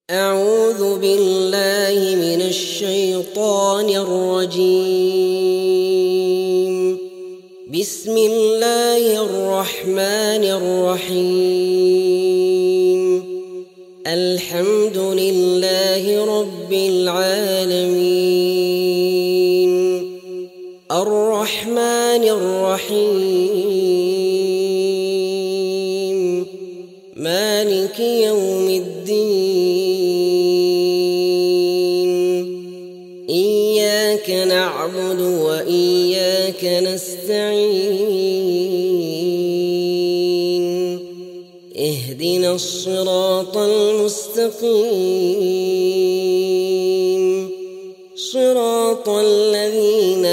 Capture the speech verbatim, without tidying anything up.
أعوذ بالله من الشيطان الرجيم. بسم الله الرحمن الرحيم. الحمد لله رب العالمين الرحمن الرحيم مالك يوم الدين. إياك نعبد وإياك نستعين. اهدنا الصراط المستقيم صراط الذين